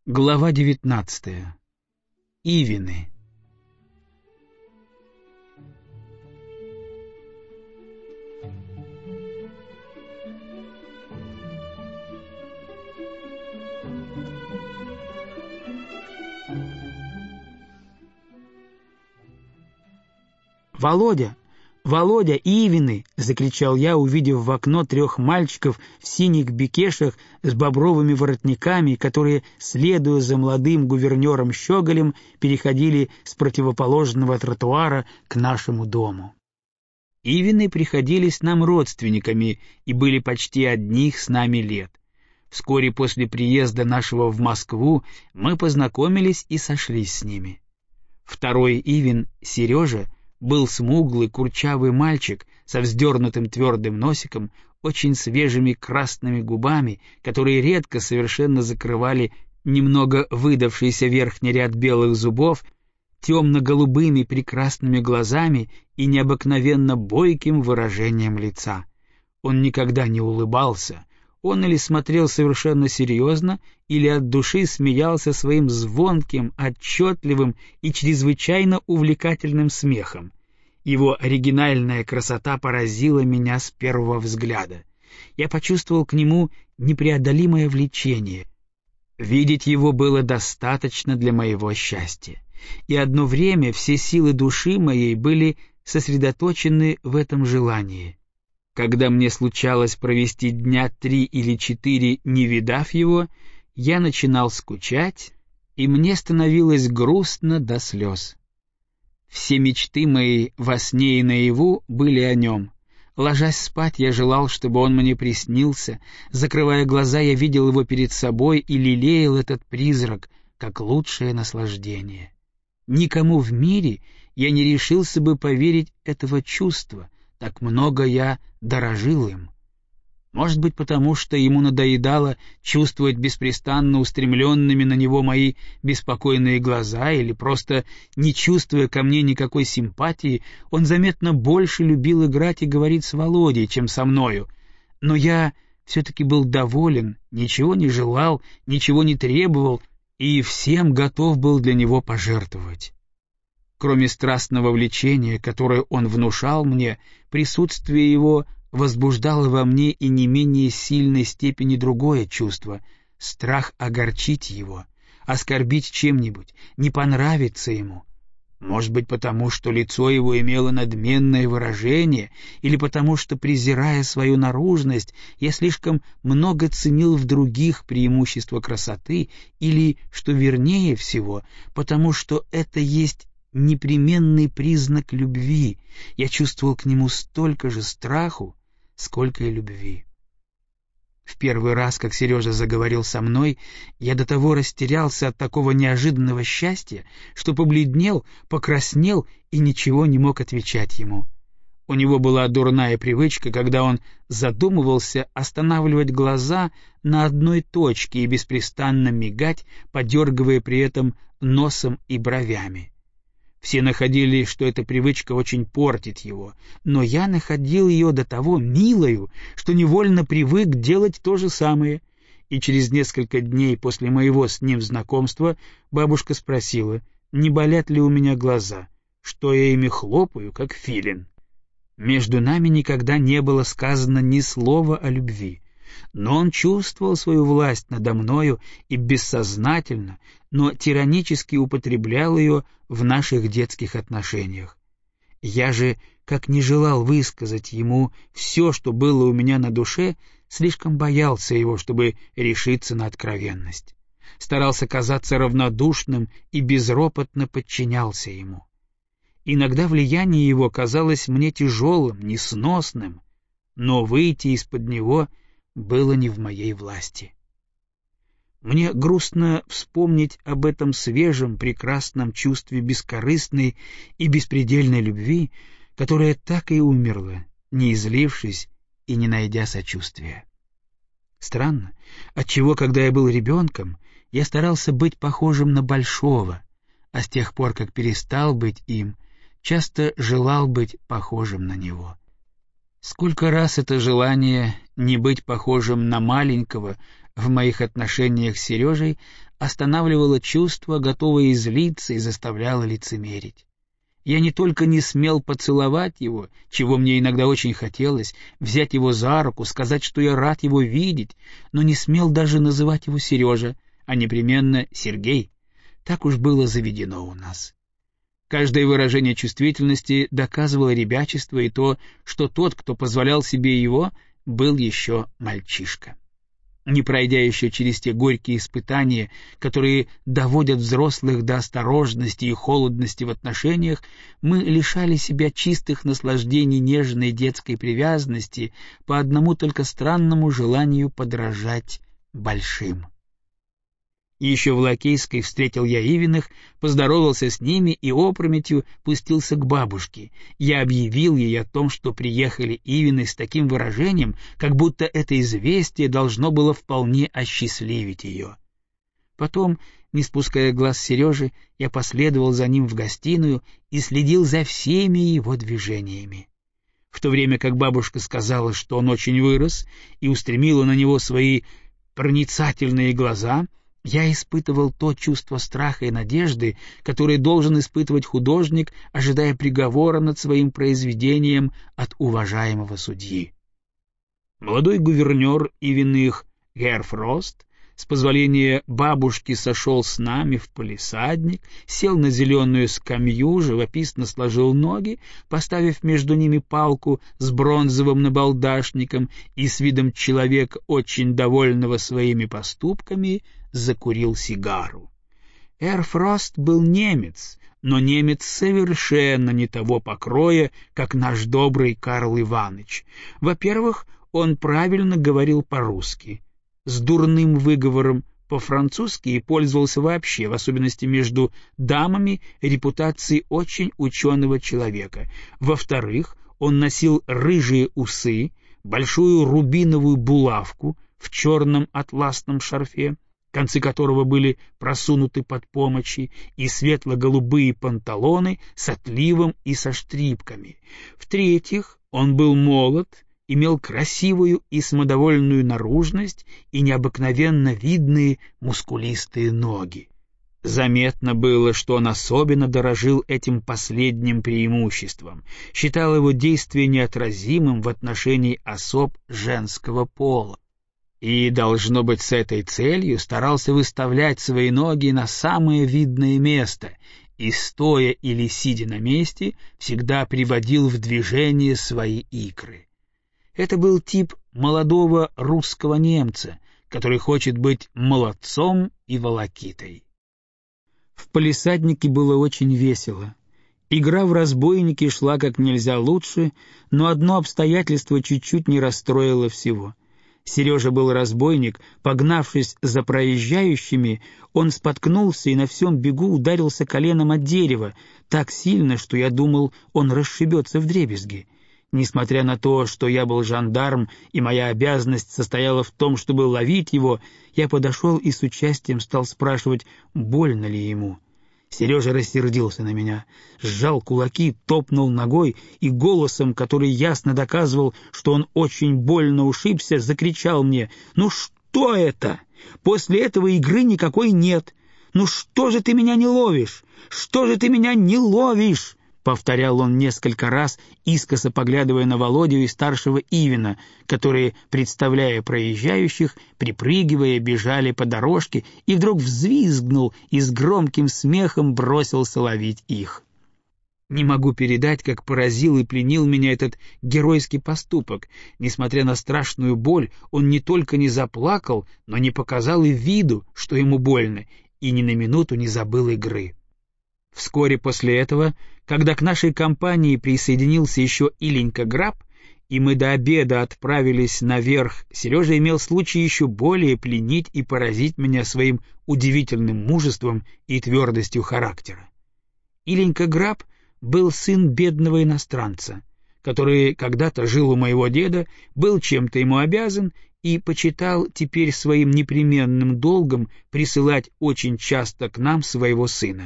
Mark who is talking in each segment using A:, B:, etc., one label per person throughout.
A: Глава 19. Ивины. «Володя! Володя, Ивины!» — закричал я, увидев в окно 3 мальчиков в синих бекешах с бобровыми воротниками, которые, следуя за молодым гувернером Щеголем, переходили с противоположного тротуара к нашему дому. Ивины приходились нам родственниками и были почти одних с нами лет. Вскоре после приезда нашего в Москву мы познакомились и сошлись с ними. Второй Ивин, Сережа, был смуглый, курчавый мальчик со вздернутым твердым носиком, очень свежими красными губами, которые редко совершенно закрывали немного выдавшийся верхний ряд белых зубов, темно-голубыми прекрасными глазами и необыкновенно бойким выражением лица. Он никогда не улыбался, он или смотрел совершенно серьезно, или от души смеялся своим звонким, отчетливым и чрезвычайно увлекательным смехом. Его оригинальная красота поразила меня с первого взгляда. Я почувствовал к нему непреодолимое влечение. Видеть его было достаточно для моего счастья. И одно время все силы души моей были сосредоточены в этом желании. Когда мне случалось провести дня 3 или 4, не видав его, я начинал скучать, и мне становилось грустно до слез. Все мечты мои во сне и наяву были о нем. Ложась спать, я желал, чтобы он мне приснился, закрывая глаза, я видел его перед собой и лелеял этот призрак, как лучшее наслаждение. Никому в мире я не решился бы поверить этого чувства, так много я дорожил им. Может быть, потому что ему надоедало чувствовать беспрестанно устремленными на него мои беспокойные глаза, или просто, не чувствуя ко мне никакой симпатии, он заметно больше любил играть и говорить с Володей, чем со мною. Но я все-таки был доволен, ничего не желал, ничего не требовал и всем готов был для него пожертвовать. Кроме страстного влечения, которое он внушал мне, присутствие его возбуждало во мне и не менее сильной степени другое чувство — страх огорчить его, оскорбить чем-нибудь, не понравиться ему. Может быть, потому что лицо его имело надменное выражение, или потому что, презирая свою наружность, я слишком много ценил в других преимущества красоты, или, что вернее всего, потому что это есть непременный признак любви. Я чувствовал к нему столько же страху, сколько и любви. В первый раз, как Сережа заговорил со мной, я до того растерялся от такого неожиданного счастья, что побледнел, покраснел и ничего не мог отвечать ему. У него была дурная привычка, когда он задумывался, останавливать глаза на одной точке и беспрестанно мигать, подергивая при этом носом и бровями. Все находили, что эта привычка очень портит его, но я находил ее до того милою, что невольно привык делать то же самое. И через несколько дней после моего с ним знакомства бабушка спросила, не болят ли у меня глаза, что я ими хлопаю, как филин. Между нами никогда не было сказано ни слова о любви. Но он чувствовал свою власть надо мною и бессознательно, но тиранически употреблял ее в наших детских отношениях. Я же, как не желал высказать ему все, что было у меня на душе, слишком боялся его, чтобы решиться на откровенность. Старался казаться равнодушным и безропотно подчинялся ему. Иногда влияние его казалось мне тяжелым, несносным, но выйти из-под него было не в моей власти. Мне грустно вспомнить об этом свежем, прекрасном чувстве бескорыстной и беспредельной любви, которая так и умерла, не излившись и не найдя сочувствия. Странно, отчего, когда я был ребенком, я старался быть похожим на Большого, а с тех пор, как перестал быть им, часто желал быть похожим на него. Сколько раз это желание не быть похожим на маленького в моих отношениях с Сережей останавливало чувство, готовое излиться, и заставляло лицемерить. Я не только не смел поцеловать его, чего мне иногда очень хотелось, взять его за руку, сказать, что я рад его видеть, но не смел даже называть его Сережа, а непременно Сергей. Так уж было заведено у нас. Каждое выражение чувствительности доказывало ребячество и то, что тот, кто позволял себе его, был еще мальчишка. Не пройдя еще через те горькие испытания, которые доводят взрослых до осторожности и холодности в отношениях, мы лишали себя чистых наслаждений нежной детской привязанности по одному только странному желанию подражать большим. Еще в Лакейской встретил я Ивиных, поздоровался с ними и опрометью пустился к бабушке. Я объявил ей о том, что приехали Ивины, с таким выражением, как будто это известие должно было вполне осчастливить ее. Потом, не спуская глаз Сережи, я последовал за ним в гостиную и следил за всеми его движениями. В то время как бабушка сказала, что он очень вырос, и устремила на него свои проницательные глаза, я испытывал то чувство страха и надежды, которое должен испытывать художник, ожидая приговора над своим произведением от уважаемого судьи. Молодой гувернер Ивиных Герр Фрост с позволения бабушки сошел с нами в палисадник, сел на зеленую скамью, живописно сложил ноги, поставив между ними палку с бронзовым набалдашником и с видом человека, очень довольного своими поступками, закурил сигару. Герр Фрост был немец, но немец совершенно не того покроя, как наш добрый Карл Иваныч. Во-первых, он правильно говорил по-русски, с дурным выговором по-французски и пользовался вообще, в особенности между дамами, репутацией очень ученого человека. Во-вторых, он носил рыжие усы, большую рубиновую булавку в черном атласном шарфе, концы которого были просунуты под помочи, и светло-голубые панталоны с отливом и со штрипками. В-третьих, он был молод, имел красивую и самодовольную наружность и необыкновенно видные мускулистые ноги. Заметно было, что он особенно дорожил этим последним преимуществом, считал его действие неотразимым в отношении особ женского пола. И, должно быть, с этой целью старался выставлять свои ноги на самое видное место и, стоя или сидя на месте, всегда приводил в движение свои икры. Это был тип молодого русского немца, который хочет быть молодцом и волокитой. В палисаднике было очень весело. Игра в разбойники шла как нельзя лучше, но одно обстоятельство чуть-чуть не расстроило всего. Сережа был разбойник, погнавшись за проезжающими, он споткнулся и на всем бегу ударился коленом от дерева, так сильно, что я думал, он расшибется вдребезги. Несмотря на то, что я был жандарм, и моя обязанность состояла в том, чтобы ловить его, я подошел и с участием стал спрашивать, больно ли ему. Сережа рассердился на меня, сжал кулаки, топнул ногой и голосом, который ясно доказывал, что он очень больно ушибся, закричал мне: «Ну что это? После этого игры никакой нет. Ну что же ты меня не ловишь? Что же ты меня не ловишь?» — повторял он несколько раз, искоса поглядывая на Володю и старшего Ивина, которые, представляя проезжающих, припрыгивая, бежали по дорожке, и вдруг взвизгнул и с громким смехом бросился ловить их. Не могу передать, как поразил и пленил меня этот геройский поступок. Несмотря на страшную боль, он не только не заплакал, но не показал и виду, что ему больно, и ни на минуту не забыл игры. Вскоре после этого, когда к нашей компании присоединился еще Иленька Граб, и мы до обеда отправились наверх, Сережа имел случай еще более пленить и поразить меня своим удивительным мужеством и твердостью характера. Иленька Граб был сын бедного иностранца, который когда-то жил у моего деда, был чем-то ему обязан и почитал теперь своим непременным долгом присылать очень часто к нам своего сына.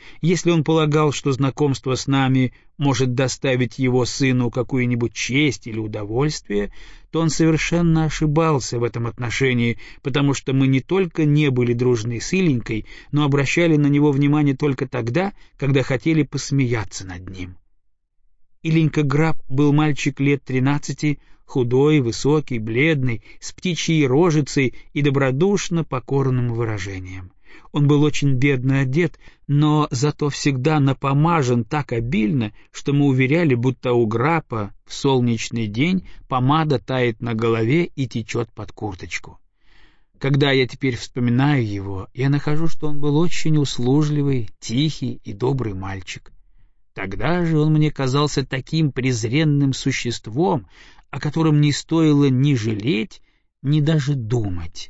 A: Если он полагал, что знакомство с нами может доставить его сыну какую-нибудь честь или удовольствие, то он совершенно ошибался в этом отношении, потому что мы не только не были дружны с Иленькой, но обращали на него внимание только тогда, когда хотели посмеяться над ним. Иленька Граб был мальчик лет 13, худой, высокий, бледный, с птичьей рожицей и добродушно покорным выражением. Он был очень бедно одет, но зато всегда напомажен так обильно, что мы уверяли, будто у Грапа в солнечный день помада тает на голове и течет под курточку. Когда я теперь вспоминаю его, я нахожу, что он был очень услужливый, тихий и добрый мальчик. Тогда же он мне казался таким презренным существом, о котором не стоило ни жалеть, ни даже думать.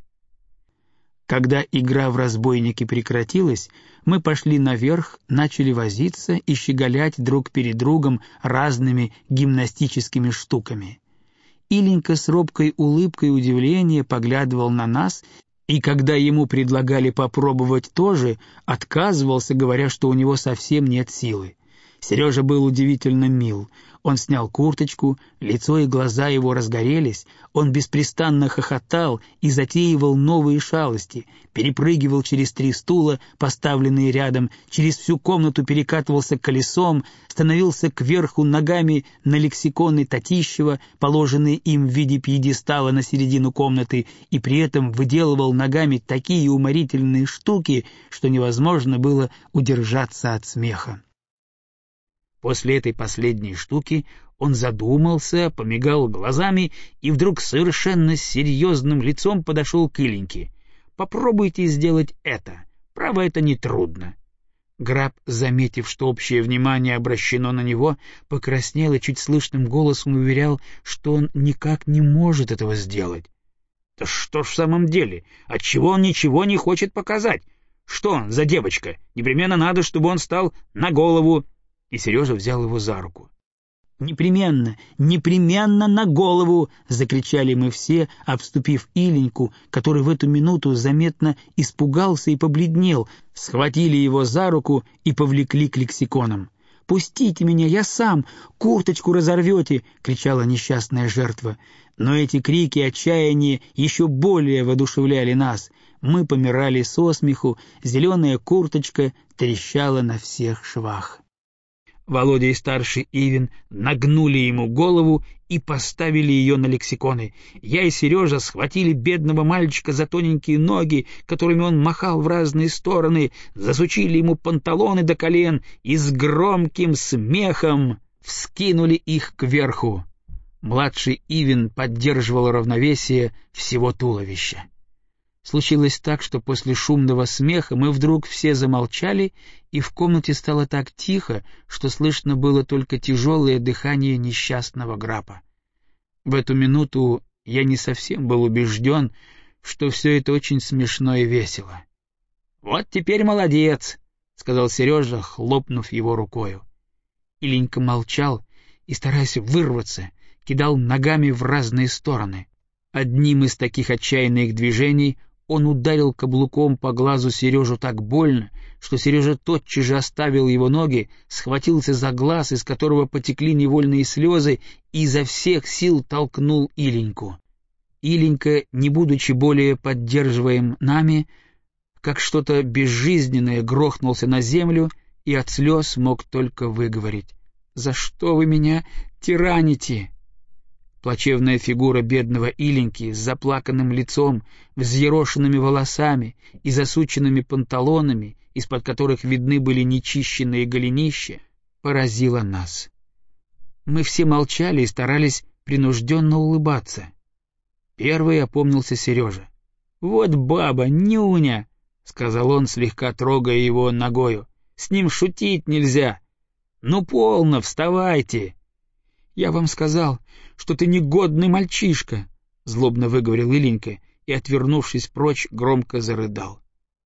A: Когда игра в разбойники прекратилась, мы пошли наверх, начали возиться и щеголять друг перед другом разными гимнастическими штуками. Иленька с робкой улыбкой удивления поглядывал на нас, и когда ему предлагали попробовать тоже, отказывался, говоря, что у него совсем нет силы. Сережа был удивительно мил. Он снял курточку, лицо и глаза его разгорелись, он беспрестанно хохотал и затеивал новые шалости, перепрыгивал через 3 стула, поставленные рядом, через всю комнату перекатывался колесом, становился кверху ногами на лексиконы Татищева, положенные им в виде пьедестала на середину комнаты, и при этом выделывал ногами такие уморительные штуки, что невозможно было удержаться от смеха. После этой последней штуки он задумался, помигал глазами и вдруг совершенно серьезным лицом подошел к Иленьке. «Попробуйте сделать это. Право, это нетрудно». Граб, заметив, что общее внимание обращено на него, покраснел и чуть слышным голосом уверял, что он никак не может этого сделать. «Да что ж в самом деле? Отчего он ничего не хочет показать? Что он за девочка? Непременно надо, чтобы он стал на голову». И Сережа взял его за руку. «Непременно, непременно на голову!» — закричали мы все, обступив Иленьку, который в эту минуту заметно испугался и побледнел, схватили его за руку и повлекли к лексиконам. «Пустите меня, я сам! Курточку разорвете!» — кричала несчастная жертва. Но эти крики отчаяния еще более воодушевляли нас. Мы помирали со смеху, зеленая курточка трещала на всех швах. Володя и старший Ивин нагнули ему голову и поставили ее на лексиконы. Я и Сережа схватили бедного мальчика за тоненькие ноги, которыми он махал в разные стороны, засучили ему панталоны до колен и с громким смехом вскинули их кверху. Младший Ивин поддерживал равновесие всего туловища. Случилось так, что после шумного смеха мы вдруг все замолчали, и в комнате стало так тихо, что слышно было только тяжелое дыхание несчастного Грапа. В эту минуту я не совсем был убежден, что все это очень смешно и весело. «Вот теперь молодец!» — сказал Сережа, хлопнув его рукою. Иленька молчал и, стараясь вырваться, кидал ногами в разные стороны. Одним из таких отчаянных движений он ударил каблуком по глазу Сережу так больно, что Сережа тотчас же оставил его ноги, схватился за глаз, из которого потекли невольные слезы, и изо всех сил толкнул Иленьку. Иленька, не будучи более поддерживаем нами, как что-то безжизненное грохнулся на землю и от слез мог только выговорить: «За что вы меня тираните?» Плачевная фигура бедного Иленьки с заплаканным лицом, взъерошенными волосами и засученными панталонами, из-под которых видны были нечищенные голенища, поразила нас. Мы все молчали и старались принужденно улыбаться. Первый опомнился Сережа. «Вот баба, нюня!» — сказал он, слегка трогая его ногою. «С ним шутить нельзя! Ну, полно, вставайте!» «Я вам сказал, что ты негодный мальчишка!» — злобно выговорил Иленька и, отвернувшись прочь, громко зарыдал.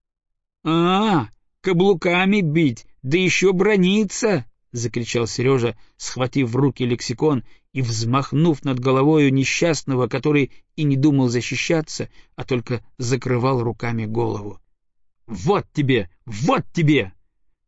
A: Каблуками бить, да еще браниться!» — закричал Сережа, схватив в руки лексикон и взмахнув над головою несчастного, который и не думал защищаться, а только закрывал руками голову. «Вот тебе! Вот тебе!»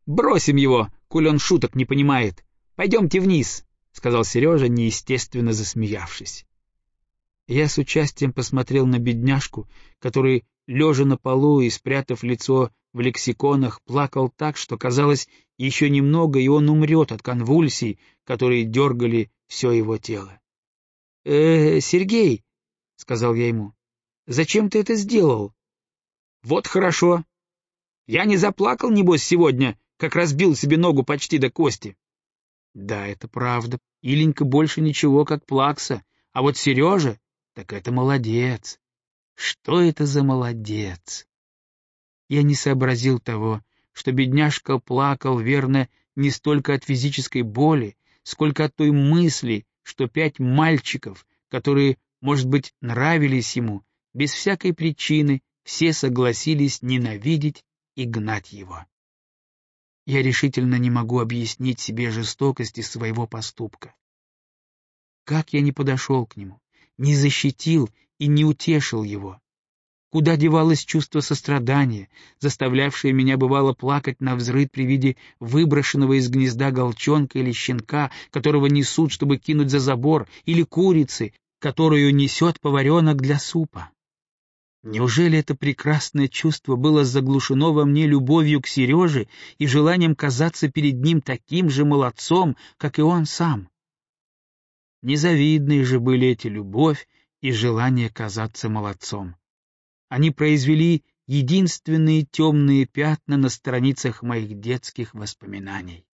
A: «Бросим его, коль он шуток не понимает. Пойдемте вниз», — сказал Сережа, неестественно засмеявшись. Я с участием посмотрел на бедняжку, который, лежа на полу и спрятав лицо в лексиконах, плакал так, что, казалось, еще немного, и он умрет от конвульсий, которые дергали все его тело. Сергей», — сказал я ему, — «зачем ты это сделал?» «Вот хорошо. Я не заплакал, небось, сегодня, как разбил себе ногу почти до кости». «Да, это правда. Иленька больше ничего, как плакса. А вот Сережа, так это молодец. Что это за молодец?» Я не сообразил того, что бедняжка плакал, верно, не столько от физической боли, сколько от той мысли, что 5 мальчиков, которые, может быть, нравились ему, без всякой причины все согласились ненавидеть и гнать его. Я решительно не могу объяснить себе жестокости своего поступка. Как я не подошел к нему, не защитил и не утешил его? Куда девалось чувство сострадания, заставлявшее меня бывало плакать навзрыд при виде выброшенного из гнезда голчонка или щенка, которого несут, чтобы кинуть за забор, или курицы, которую несет поваренок для супа? Неужели это прекрасное чувство было заглушено во мне любовью к Сереже и желанием казаться перед ним таким же молодцом, как и он сам? Незавидные же были эти любовь и желание казаться молодцом. Они произвели единственные темные пятна на страницах моих детских воспоминаний.